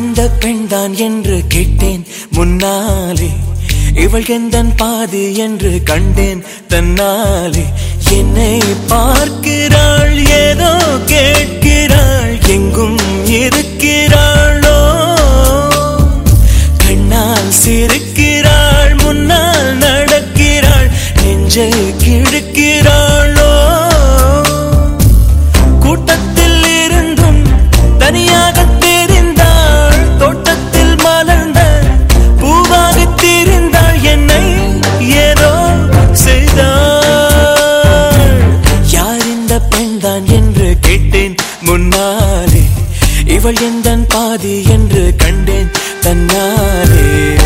இந்த பெண்தான் என்று கேட்டேன் முன்னாலே, இவள் எந்தன் பாதி என்று கண்டேன் தன்னாலே. என்னை பார்க்கிறாள், ஏதோ கேட்கிறாள், எங்கும் இருக்கிறாளோ. கண்ணால் சிரிக்கிறாள், முன்னால் நடக்கிறாள், நெஞ்சை கிழக்கிறாளோ. கூட்டத்தில் இருந்தும் தனியாக தெரிந்தாள், தோட்டத்தில் மலர்ந்த பூவாக தெரிந்தாள், என்னை ஏதோ செய்தாள். யார் இந்த பெண்தான் என்று கேட்டேன் முன்னாலே, இவள் எந்தன் பாதி என்று கண்டேன் தன்னாலே.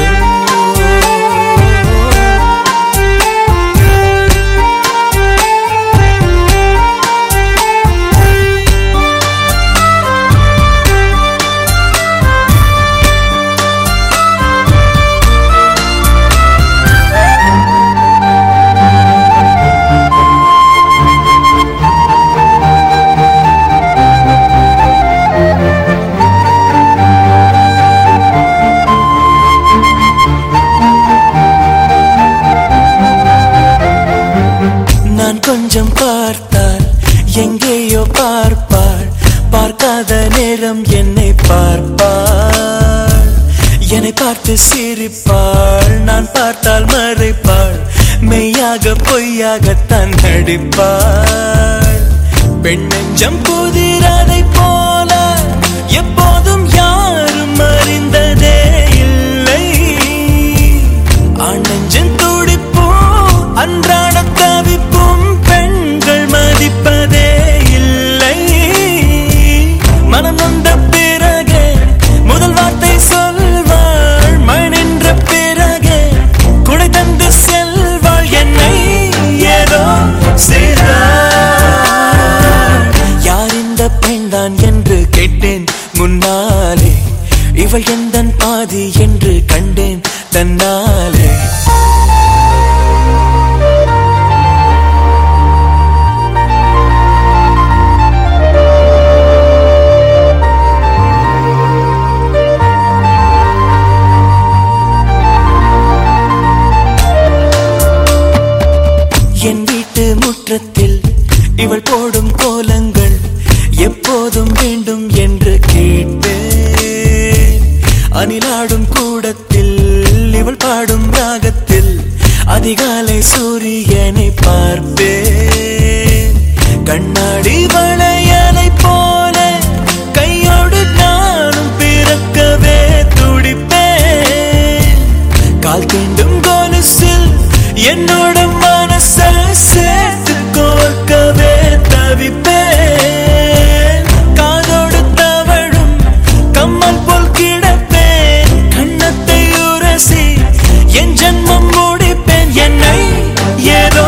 கொஞ்சம் பார்த்தால் எங்கேயோ பார்ப்பாள், பார்க்காத நேரம் என்னை பார்ப்பாள். என்னை பார்த்து சிரிப்பாள், நான் பார்த்தால் மறைப்பாள், மெய்யாக பொய்யாகத்தான் நடிப்பாள். பெண் நெஞ்சம் புதிராதை போல எப்போதும் யாரும் அறிந்ததே இல்லை. ஆண் நெஞ்சம் துடிப்போ அன்றாட தவிப்பும் பெண்கள் மதிப்பதே இல்லை. மனம் நொந்த பிறகு முதல் வார்த்தை சொல்வாள், மழை நின்ற பிறகு குடை தந்து செல்வாள், என்னை ஏதோ செய்தாள். யார் இந்த பெண்தான் என்று கேட்டேன் முன்னாலே, இவள் எந்தன் பாதி என்று கண்டேன் தன்னாலே. என் வீட்டு முற்றத்தில் இவள் போடும் கோலங்கள் எப்போதும் வேண்டும் என்று கேட்டேன். அணிலாடும் கூடத்தில் இவள் பாடும் ராகத்தில் அதிகாலை சூரியனை பார்ப்பேன். கண்ணாடி வளையலை போல கையோடு நானும் பிறக்கவே துடிப்பேன். கால் தீண்டும் கொலுசில் என்னோட மனச சேர்த்து கோர்க்கவே தவிப்பேன். காதோடு தவழும் கம்மல் போல் கிடப்பேன், கண்ணத்தை உரசி என் ஜன்மம் முடிப்பேன், என்னை ஏதோ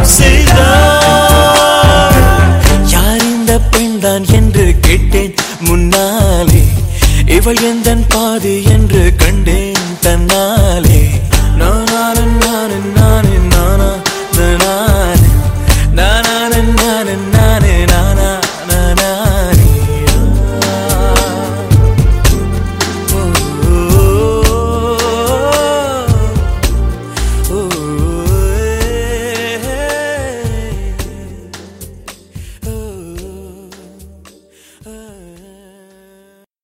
செய்தாள். யார் இந்த பெண்தான் என்று கேட்டேன் முன்னாலே, இவள் எந்தன் பாதி என்று கண்டேன் தன்னாலே.